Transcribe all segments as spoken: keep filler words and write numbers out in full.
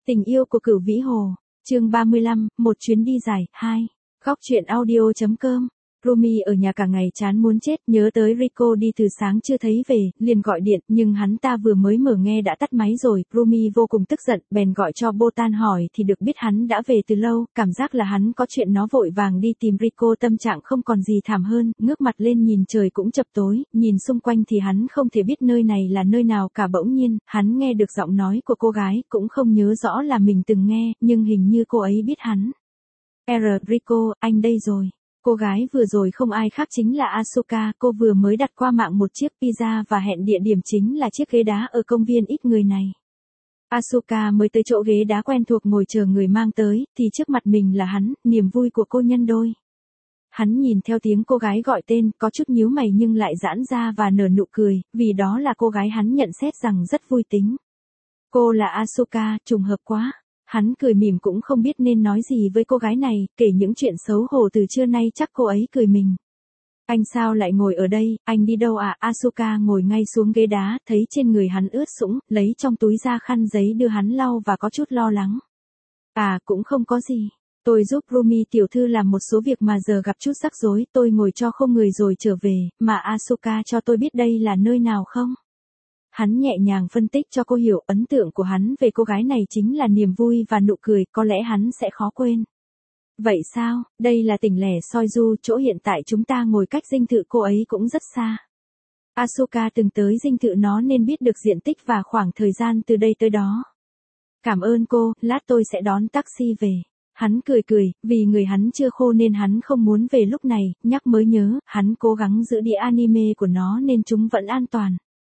Tình yêu của Cửu Vĩ Hồ, chương ba mươi lăm, một chuyến đi dài, hai. Góc truyện audio.com. Rumi ở nhà cả ngày chán muốn chết, nhớ tới Rico đi từ sáng chưa thấy về, liền gọi điện, nhưng hắn ta vừa mới mở nghe đã tắt máy rồi. Rumi vô cùng tức giận, bèn gọi cho Botan hỏi thì được biết hắn đã về từ lâu, cảm giác là hắn có chuyện nó vội vàng đi tìm Rico, tâm trạng không còn gì thảm hơn, ngước mặt lên nhìn trời cũng chập tối, nhìn xung quanh thì hắn không thể biết nơi này là nơi nào cả. Bỗng nhiên, hắn nghe được giọng nói của cô gái, cũng không nhớ rõ là mình từng nghe, nhưng hình như cô ấy biết hắn. R. Rico, anh đây rồi. Cô gái vừa rồi không ai khác chính là Asuka, cô vừa mới đặt qua mạng một chiếc pizza và hẹn địa điểm chính là chiếc ghế đá ở công viên ít người này. Asuka mới tới chỗ ghế đá quen thuộc ngồi chờ người mang tới, thì trước mặt mình là hắn, niềm vui của cô nhân đôi. Hắn nhìn theo tiếng cô gái gọi tên, có chút nhíu mày nhưng lại giãn ra và nở nụ cười, vì đó là cô gái hắn nhận xét rằng rất vui tính. Cô là Asuka, trùng hợp quá. Hắn cười mỉm cũng không biết nên nói gì với cô gái này, kể những chuyện xấu hổ từ trưa nay chắc cô ấy cười mình. Anh sao lại ngồi ở đây, anh đi đâu à? Asuka ngồi ngay xuống ghế đá, thấy trên người hắn ướt sũng, lấy trong túi ra khăn giấy đưa hắn lau và có chút lo lắng. À, cũng không có gì. Tôi giúp Rumi tiểu thư làm một số việc mà giờ gặp chút rắc rối, tôi ngồi cho không người rồi trở về, mà Asuka cho tôi biết đây là nơi nào không? Hắn nhẹ nhàng phân tích cho cô hiểu, ấn tượng của hắn về cô gái này chính là niềm vui và nụ cười, có lẽ hắn sẽ khó quên. Vậy sao, đây là tỉnh lẻ Soju, chỗ hiện tại chúng ta ngồi cách dinh thự cô ấy cũng rất xa. Asuka từng tới dinh thự nó nên biết được diện tích và khoảng thời gian từ đây tới đó. Cảm ơn cô, lát tôi sẽ đón taxi về. Hắn cười cười, vì người hắn chưa khô nên hắn không muốn về lúc này, nhắc mới nhớ, hắn cố gắng giữ đĩa anime của nó nên chúng vẫn an toàn.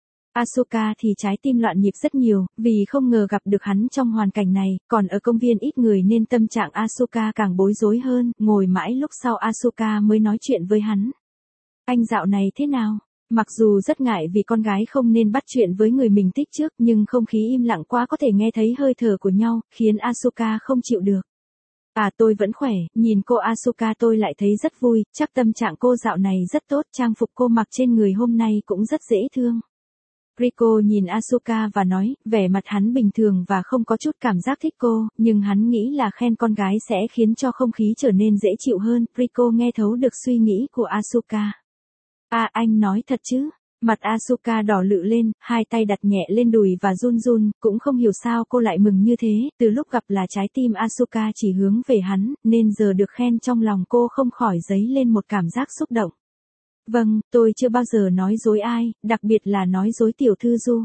Asuka thì trái tim loạn nhịp rất nhiều, vì không ngờ gặp được hắn trong hoàn cảnh này, còn ở công viên ít người nên tâm trạng Asuka càng bối rối hơn, ngồi mãi lúc sau Asuka mới nói chuyện với hắn. Anh dạo này thế nào? Mặc dù rất ngại vì con gái không nên bắt chuyện với người mình thích trước, nhưng không khí im lặng quá có thể nghe thấy hơi thở của nhau, khiến Asuka không chịu được. À, tôi vẫn khỏe, nhìn cô Asuka tôi lại thấy rất vui, chắc tâm trạng cô dạo này rất tốt, trang phục cô mặc trên người hôm nay cũng rất dễ thương. Rico nhìn Asuka và nói, vẻ mặt hắn bình thường và không có chút cảm giác thích cô, nhưng hắn nghĩ là khen con gái sẽ khiến cho không khí trở nên dễ chịu hơn. Rico nghe thấu được suy nghĩ của Asuka. À, anh nói thật chứ? Mặt Asuka đỏ lự lên, hai tay đặt nhẹ lên đùi và run run, cũng không hiểu sao cô lại mừng như thế, từ lúc gặp là trái tim Asuka chỉ hướng về hắn, nên giờ được khen trong lòng cô không khỏi dấy lên một cảm giác xúc động. Vâng, tôi chưa bao giờ nói dối ai, đặc biệt là nói dối tiểu thư Du.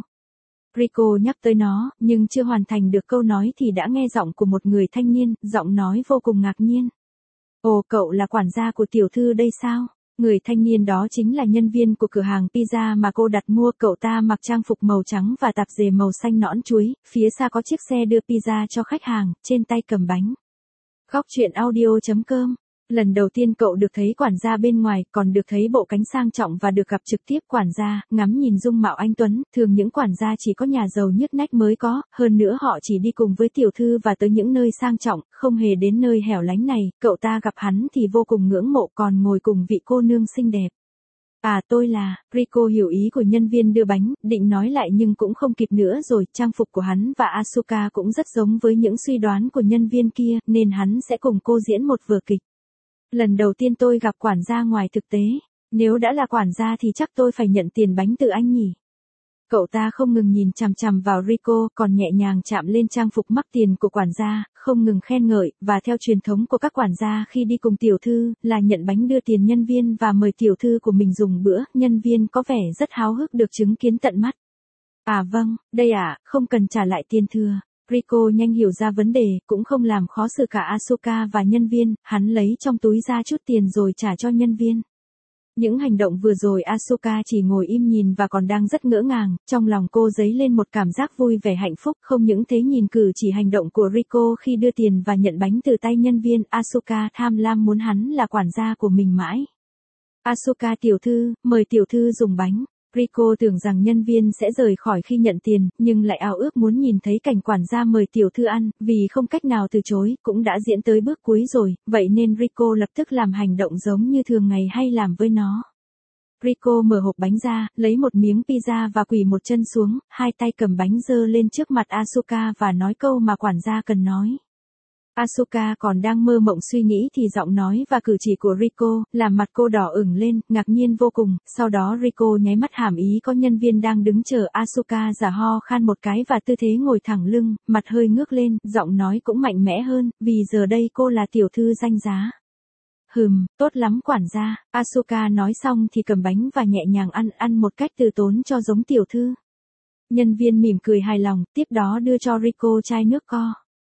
Rico nhắc tới nó, nhưng chưa hoàn thành được câu nói thì đã nghe giọng của một người thanh niên, giọng nói vô cùng ngạc nhiên. Ồ, cậu là quản gia của tiểu thư đây sao? Người thanh niên đó chính là nhân viên của cửa hàng pizza mà cô đặt mua, cậu ta mặc trang phục màu trắng và tạp dề màu xanh nõn chuối, phía xa có chiếc xe đưa pizza cho khách hàng, trên tay cầm bánh. Góc truyện audio.com. Lần đầu tiên cậu được thấy quản gia bên ngoài, còn được thấy bộ cánh sang trọng và được gặp trực tiếp quản gia, ngắm nhìn dung mạo anh tuấn, thường những quản gia chỉ có nhà giàu nhức nách mới có, hơn nữa họ chỉ đi cùng với tiểu thư và tới những nơi sang trọng, không hề đến nơi hẻo lánh này, cậu ta gặp hắn thì vô cùng ngưỡng mộ, còn ngồi cùng vị cô nương xinh đẹp. À, tôi là, Rico hiểu ý của nhân viên đưa bánh, định nói lại nhưng cũng không kịp nữa rồi, trang phục của hắn và Asuka cũng rất giống với những suy đoán của nhân viên kia, nên hắn sẽ cùng cô diễn một vở kịch. Lần đầu tiên tôi gặp quản gia ngoài thực tế, nếu đã là quản gia thì chắc tôi phải nhận tiền bánh từ anh nhỉ. Cậu ta không ngừng nhìn chằm chằm vào Rico, còn nhẹ nhàng chạm lên trang phục mắc tiền của quản gia, không ngừng khen ngợi, và theo truyền thống của các quản gia khi đi cùng tiểu thư, là nhận bánh đưa tiền nhân viên và mời tiểu thư của mình dùng bữa, nhân viên có vẻ rất háo hức được chứng kiến tận mắt. À vâng, đây ạ, à, không cần trả lại tiền thừa. Rico nhanh hiểu ra vấn đề, cũng không làm khó xử cả Asuka và nhân viên, hắn lấy trong túi ra chút tiền rồi trả cho nhân viên. Những hành động vừa rồi Asuka chỉ ngồi im nhìn và còn đang rất ngỡ ngàng, trong lòng cô dấy lên một cảm giác vui vẻ hạnh phúc, không những thế nhìn cử chỉ hành động của Rico khi đưa tiền và nhận bánh từ tay nhân viên, Asuka tham lam muốn hắn là quản gia của mình mãi. Asuka tiểu thư, mời tiểu thư dùng bánh. Rico tưởng rằng nhân viên sẽ rời khỏi khi nhận tiền, nhưng lại ao ước muốn nhìn thấy cảnh quản gia mời tiểu thư ăn, vì không cách nào từ chối, cũng đã diễn tới bước cuối rồi, vậy nên Rico lập tức làm hành động giống như thường ngày hay làm với nó. Rico mở hộp bánh ra, lấy một miếng pizza và quỳ một chân xuống, hai tay cầm bánh giơ lên trước mặt Asuka và nói câu mà quản gia cần nói. Asuka còn đang mơ mộng suy nghĩ thì giọng nói và cử chỉ của Rico, làm mặt cô đỏ ửng lên, ngạc nhiên vô cùng, sau đó Rico nháy mắt hàm ý có nhân viên đang đứng chờ Asuka giả ho khan một cái và tư thế ngồi thẳng lưng, mặt hơi ngước lên, giọng nói cũng mạnh mẽ hơn, vì giờ đây cô là tiểu thư danh giá. Hừm, tốt lắm quản gia, Asuka nói xong thì cầm bánh và nhẹ nhàng ăn, ăn một cách từ tốn cho giống tiểu thư. Nhân viên mỉm cười hài lòng, tiếp đó đưa cho Rico chai nước co.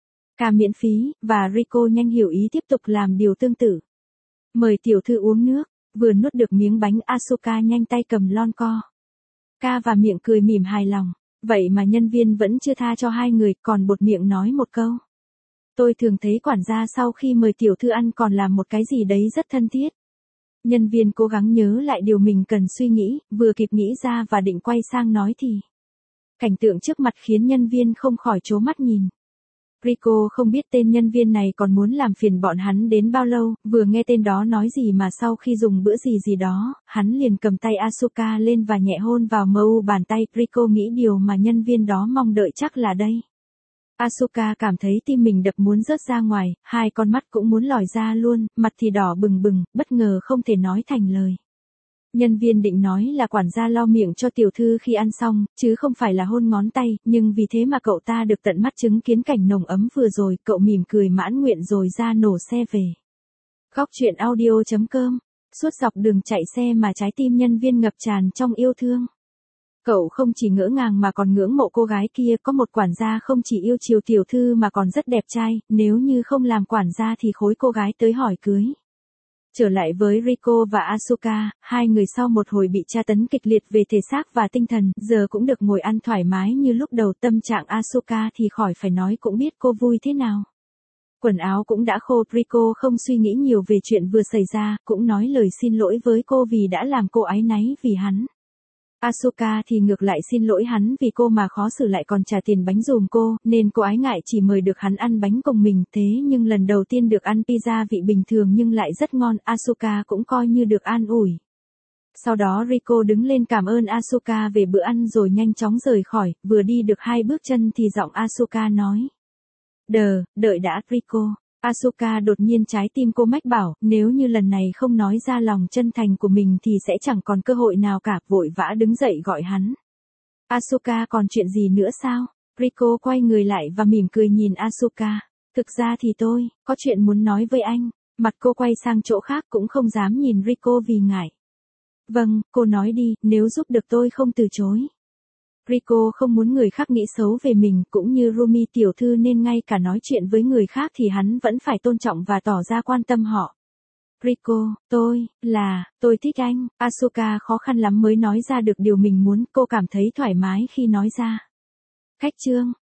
Ca miễn phí, và Rico nhanh hiểu ý tiếp tục làm điều tương tự. Mời tiểu thư uống nước, vừa nuốt được miếng bánh Asuka nhanh tay cầm lon co. Ca và miệng cười mỉm hài lòng, vậy mà nhân viên vẫn chưa tha cho hai người, còn buột miệng nói một câu. Tôi thường thấy quản gia sau khi mời tiểu thư ăn còn làm một cái gì đấy rất thân thiết. Nhân viên cố gắng nhớ lại điều mình cần suy nghĩ, vừa kịp nghĩ ra và định quay sang nói thì. Cảnh tượng trước mặt khiến nhân viên không khỏi trố mắt nhìn. Rico không biết tên nhân viên này còn muốn làm phiền bọn hắn đến bao lâu, vừa nghe tên đó nói gì mà sau khi dùng bữa gì gì đó, hắn liền cầm tay Asuka lên và nhẹ hôn vào mu bàn tay. Rico nghĩ điều mà nhân viên đó mong đợi chắc là đây. Asuka cảm thấy tim mình đập muốn rớt ra ngoài, hai con mắt cũng muốn lòi ra luôn, mặt thì đỏ bừng bừng, bất ngờ không thể nói thành lời. Nhân viên định nói là quản gia lau miệng cho tiểu thư khi ăn xong, chứ không phải là hôn ngón tay, nhưng vì thế mà cậu ta được tận mắt chứng kiến cảnh nồng ấm vừa rồi, cậu mỉm cười mãn nguyện rồi ra nổ xe về. Góc truyện audio chấm com, suốt dọc đường chạy xe mà trái tim nhân viên ngập tràn trong yêu thương. Cậu không chỉ ngỡ ngàng mà còn ngưỡng mộ cô gái kia, có một quản gia không chỉ yêu chiều tiểu thư mà còn rất đẹp trai, nếu như không làm quản gia thì khối cô gái tới hỏi cưới. Trở lại với Rico và Asuka, hai người sau một hồi bị tra tấn kịch liệt về thể xác và tinh thần, giờ cũng được ngồi ăn thoải mái như lúc đầu. Tâm trạng Asuka thì khỏi phải nói, cũng biết cô vui thế nào. Quần áo cũng đã khô, Rico không suy nghĩ nhiều về chuyện vừa xảy ra, cũng nói lời xin lỗi với cô vì đã làm cô áy náy vì hắn. Asuka thì ngược lại xin lỗi hắn vì cô mà khó xử lại còn trả tiền bánh dùm cô, nên cô ái ngại chỉ mời được hắn ăn bánh cùng mình. Thế nhưng lần đầu tiên được ăn pizza vị bình thường nhưng lại rất ngon, Asuka cũng coi như được an ủi. Sau đó Rico đứng lên cảm ơn Asuka về bữa ăn rồi nhanh chóng rời khỏi, vừa đi được hai bước chân thì giọng Asuka nói. Đờ, đợi đã, Rico. Asuka đột nhiên trái tim cô mách bảo, nếu như lần này không nói ra lòng chân thành của mình thì sẽ chẳng còn cơ hội nào cả, vội vã đứng dậy gọi hắn. Asuka còn chuyện gì nữa sao? Rico quay người lại và mỉm cười nhìn Asuka. Thực ra thì tôi, có chuyện muốn nói với anh. Mặt cô quay sang chỗ khác cũng không dám nhìn Rico vì ngại. Vâng, cô nói đi, nếu giúp được tôi không từ chối. Rico không muốn người khác nghĩ xấu về mình, cũng như Rumi tiểu thư nên ngay cả nói chuyện với người khác thì hắn vẫn phải tôn trọng và tỏ ra quan tâm họ. Rico, tôi, là, tôi thích anh. Asuka khó khăn lắm mới nói ra được điều mình muốn, cô cảm thấy thoải mái khi nói ra. Khách trương,